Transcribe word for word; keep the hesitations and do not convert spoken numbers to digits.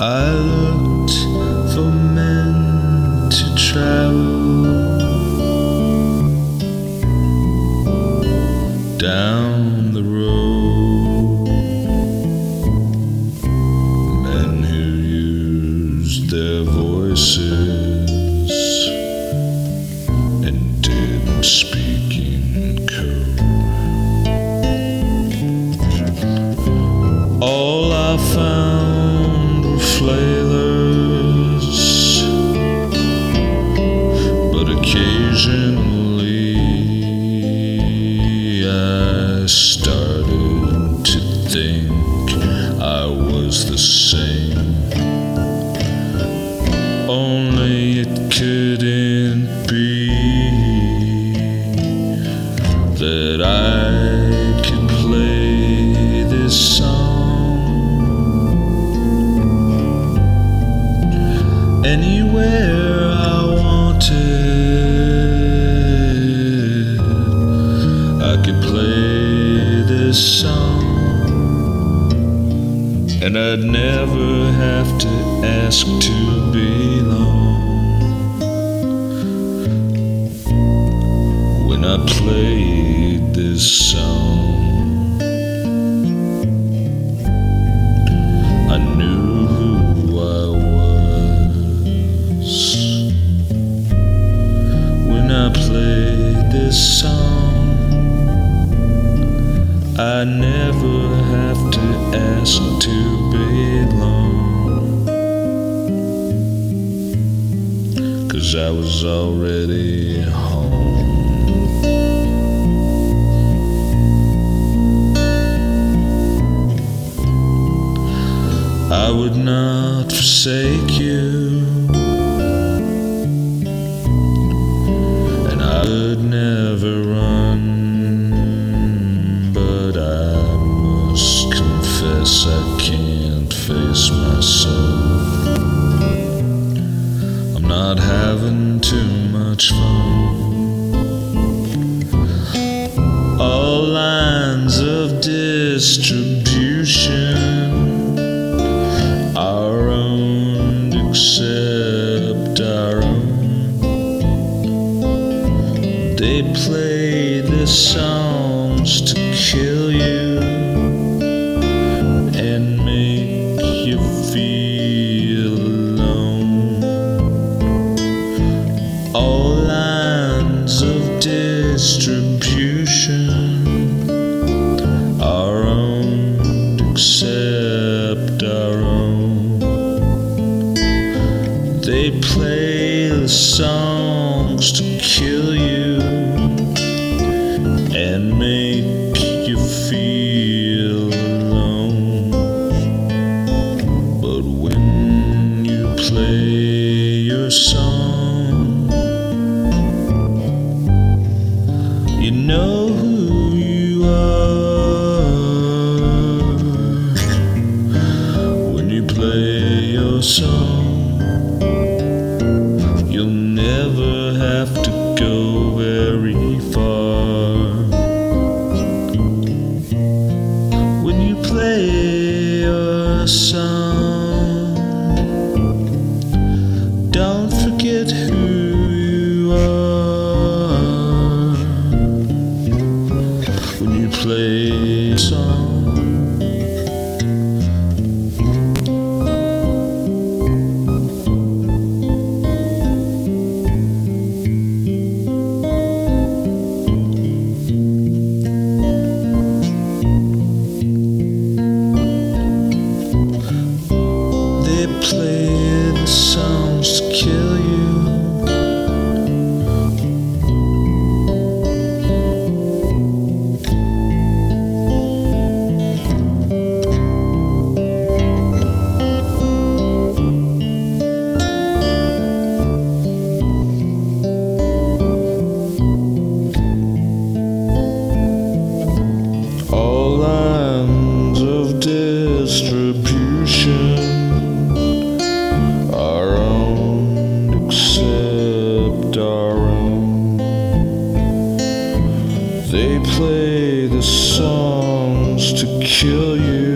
I looked for men to travel down the road, men who used their voices and didn't speak in code. All I found were flailers, but occasionally I started to think I was the same. Only it couldn't be that I could play this song anywhere I wanted. I could play this song, and I'd never have to ask to belong. When I played this song, I knew who I was. When I played this song, I never have to ask to belong, 'cause I was already home. I would not forsake you, and I would never run, but I must confess I can't face my soul. I'm not having too much fun. All lines of distribution our own, except our own. They play the songs to kill you and make you feel alone. All lines of distribution our own, except our own. They play the songs to kill you and make you feel alone. But when you play your song, you know who you are. When you play your song, you'll never have to go very far. When you play your song, don't forget who you are. When you play a song, play the songs to kill you. All lines of distribution our own, except our own. They play the songs to kill you